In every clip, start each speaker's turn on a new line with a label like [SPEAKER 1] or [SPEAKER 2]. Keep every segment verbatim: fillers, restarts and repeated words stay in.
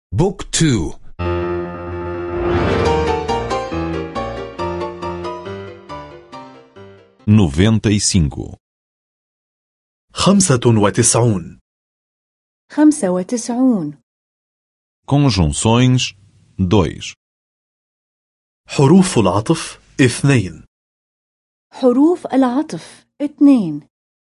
[SPEAKER 1] بوك تو.
[SPEAKER 2] noventa e cinco.
[SPEAKER 3] خمسة وتسعون.
[SPEAKER 4] خمسة وتسعون.
[SPEAKER 2] Conjunções dois.
[SPEAKER 3] حروف العطف اثنين.
[SPEAKER 4] حروف العطف اثنين.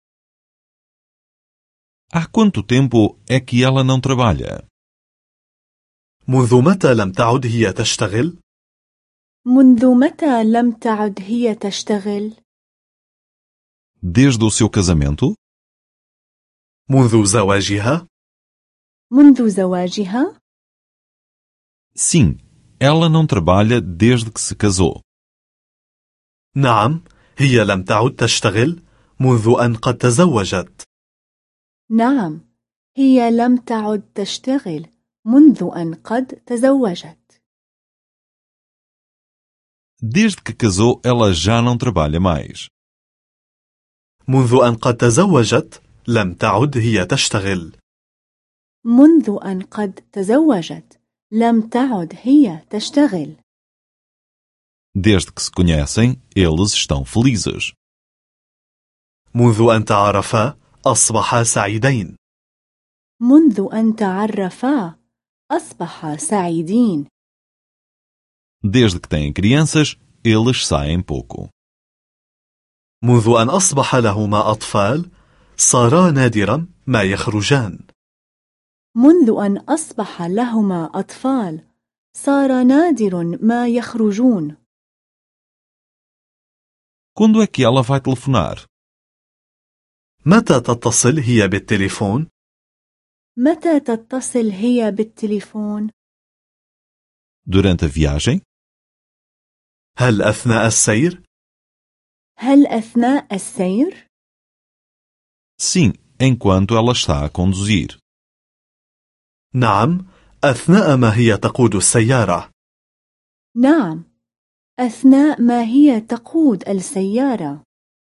[SPEAKER 2] Há quanto tempo é que ela não trabalha?
[SPEAKER 3] منذ متى لم تعد هي تشتغل؟
[SPEAKER 4] منذ متى لم تعد هي تشتغل؟
[SPEAKER 2] Desde o seu casamento?
[SPEAKER 3] منذ زواجها؟
[SPEAKER 4] منذ زواجها؟
[SPEAKER 2] Sim, ela não trabalha desde que se casou.
[SPEAKER 3] نعم، هي لم تعد تشتغل منذ أن قد تزوجت.
[SPEAKER 4] نعم، هي لم تعد تشتغل منذ أن قد تزوجت.
[SPEAKER 2] Desde que casou, ela já não trabalha mais.
[SPEAKER 3] منذ أن قد تزوجت لم تعد هي تشتغل.
[SPEAKER 4] منذ أن قد تزوجت لم تعد هي تشتغل.
[SPEAKER 2] Desde que se conhecem, eles estão felizes.
[SPEAKER 3] منذ أن تعرفا أصبحا سعيدين.
[SPEAKER 4] منذ أن تعرفا أصبحا سعيدين.
[SPEAKER 2] Desde que têm crianças, eles saem pouco.
[SPEAKER 3] منذ أن أصبح لهما أطفال صارا نادرا ما يخرجان.
[SPEAKER 4] منذ أن أصبح لهما أطفال صار نادر ما يخرجون.
[SPEAKER 2] Quando é que ela vai telefonar?
[SPEAKER 3] متى تتصل هي بالتليفون؟
[SPEAKER 4] متى تتصل هي بالتليفون؟
[SPEAKER 2] Durante a viagem?
[SPEAKER 3] هل أثناء السير؟
[SPEAKER 4] هل أثناء السير؟
[SPEAKER 2] Sim, enquanto ela está a conduzir.
[SPEAKER 3] نعم، أثناء ما هي تقود السيارة.
[SPEAKER 4] نعم، أثناء ما هي تقود السيارة.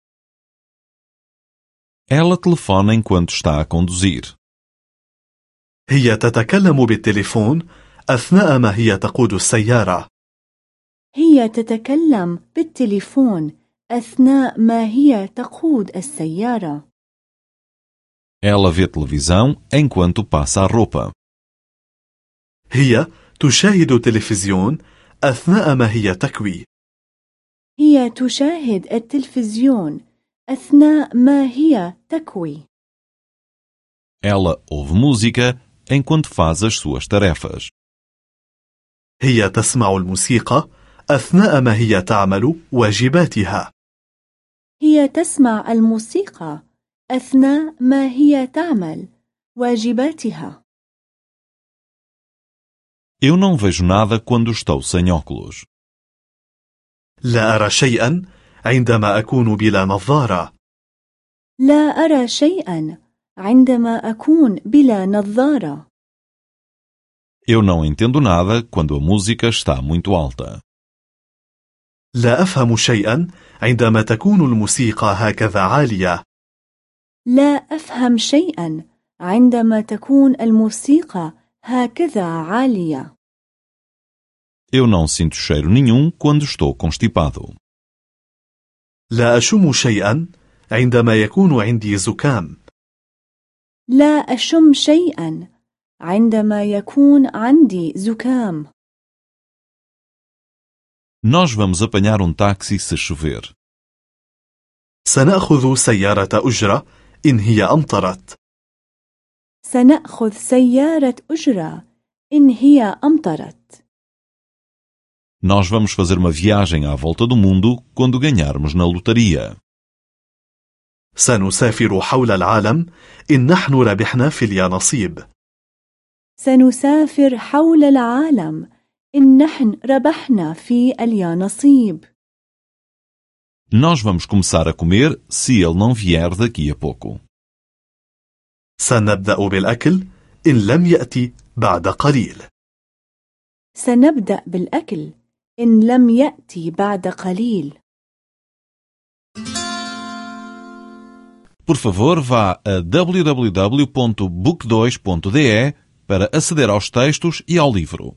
[SPEAKER 2] Ela telefona enquanto está a conduzir.
[SPEAKER 3] هي تتكلم بالتليفون أثناء ما هي تقود السيارة.
[SPEAKER 4] هي تتكلم بالتليفون أثناء ما هي تقود السيارة.
[SPEAKER 2] Ela vê televisão enquanto passa a roupa.
[SPEAKER 3] هي تشاهد تلفزيون أثناء ما هي تكوي.
[SPEAKER 4] هي تشاهد التلفزيون أثناء ما هي تكوي.
[SPEAKER 2] Ela ouve música enquanto faz as suas tarefas.
[SPEAKER 3] هي تسمع الموسيقى أثناء ما هي تعمل واجباتها.
[SPEAKER 4] هي تسمع الموسيقى أثناء ما هي تعمل واجباتها.
[SPEAKER 2] Eu não vejo nada quando estou sem óculos.
[SPEAKER 3] لا أرى شيئا عندما أكون بلا نظارة.
[SPEAKER 4] لا أرى شيئا عندما أكون بلا نظارة.
[SPEAKER 2] Eu não entendo nada quando a música está muito alta.
[SPEAKER 3] لا أفهم شيئا عندما تكون الموسيقى هكذا عالية.
[SPEAKER 4] لا أفهم شيئا عندما تكون الموسيقى هكذا عالية.
[SPEAKER 2] Eu não sinto cheiro nenhum quando estou constipado.
[SPEAKER 3] لا أشم شيئا عندما يكون عندي زكام.
[SPEAKER 4] لا أشم شيئا عندما يكون عندي زكام.
[SPEAKER 2] Nós vamos apanhar um táxi se chover.
[SPEAKER 3] سنأخذ سيارة أجرة إن هي أمطرت.
[SPEAKER 4] سنأخذ سيارة أجرة إن هي أمطرت.
[SPEAKER 2] Nós vamos fazer uma viagem à volta do mundo quando ganharmos na lotaria.
[SPEAKER 3] سنسافر حول العالم إن نحن ربحنا في اليانصيب.
[SPEAKER 4] سنسافر حول العالم إن نحن ربحنا في اليانصيب.
[SPEAKER 2] Nós vamos começar a comer se ele não vier daqui a pouco.
[SPEAKER 3] سنبدأ بالأكل إن لم يأتي بعد قليل.
[SPEAKER 4] سنبدأ بالأكل إن لم يأتي بعد قليل.
[SPEAKER 2] Por favor, vá a w w w ponto book dois ponto d e para aceder aos textos e ao livro.